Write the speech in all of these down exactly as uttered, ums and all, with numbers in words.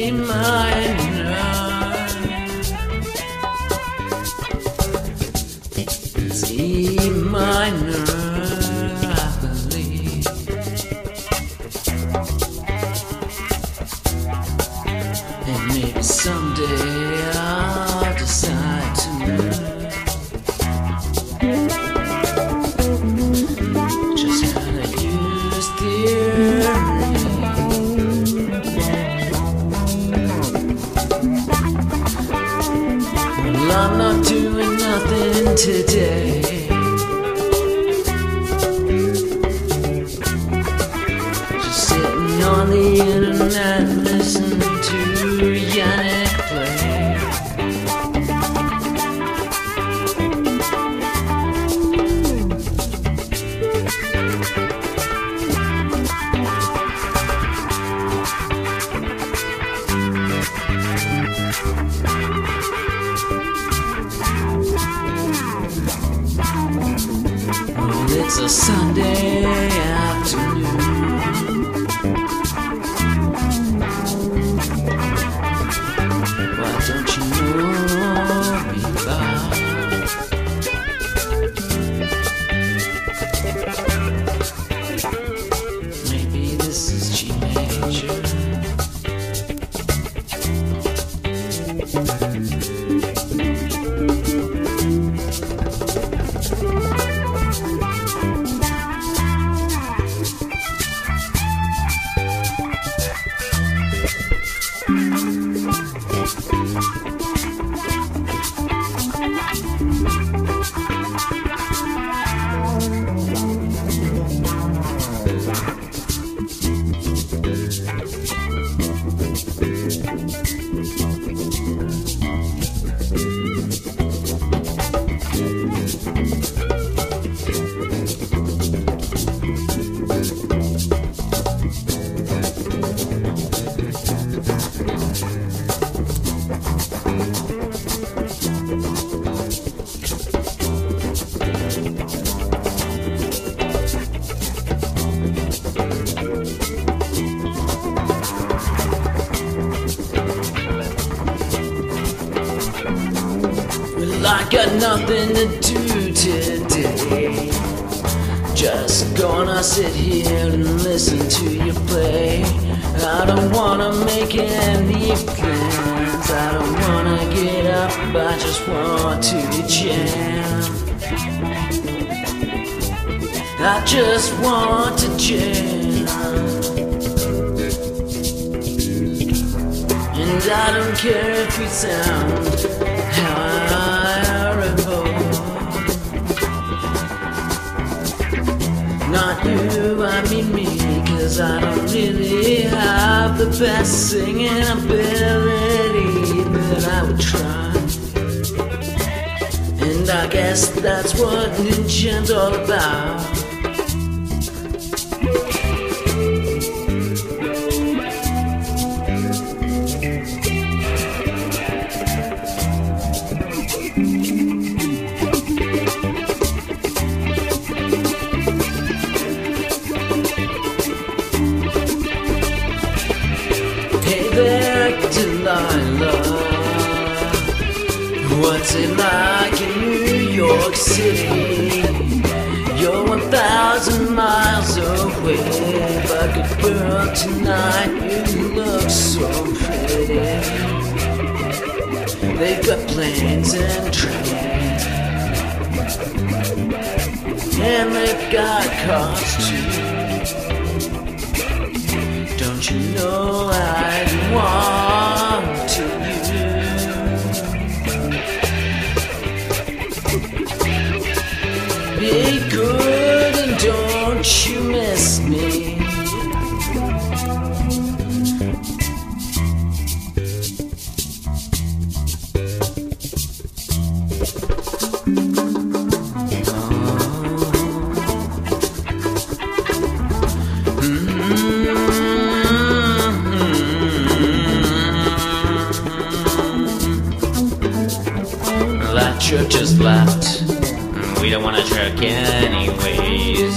minor. It's E minor, I believe. And maybe someday I'll decide to move. Just how to use theory. Well, I'm not doing nothing today. Just sitting on the internet listening to Yannick play. Well, it's a Sunday afternoon. Why don't you know me by? Maybe this is G major. Well, I got nothing to do today. Just gonna sit here and listen to you play. I don't wanna make any plans. I don't wanna get up, I just want to jam. I just want to jam. And I don't care if we sound horrible. Not you, I mean me, cause I don't really have the best singing ability, but I would try. And I guess that's what Ninja's all about. Hey there, Delilah. What's it like in New York City? You're one thousand miles away, but good girl, tonight you look so pretty. They've got planes and trains, and they've got cars too. Don't you know I'd want to you? Be good and don't you miss me. That truck just left. We don't want a truck anyways.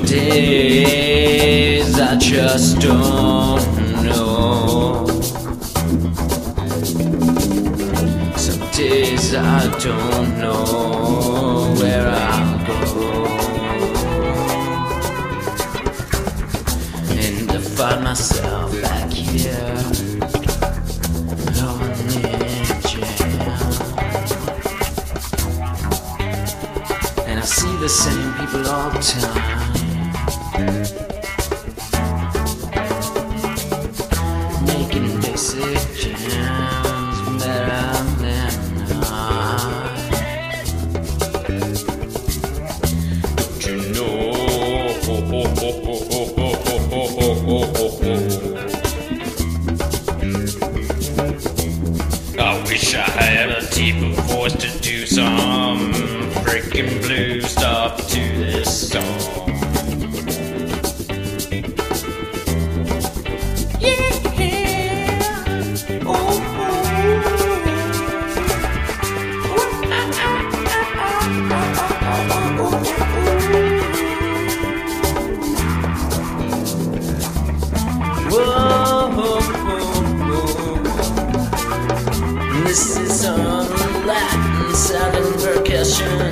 days I just don't know. Some days I don't know where I'll go. And to find myself back here on the jam. And I see the same people all the time. Making basic jams better than I. Don't you know? I wish I had a deeper voice to do some freaking blue stuff to this song. This is on Latin Southern percussion.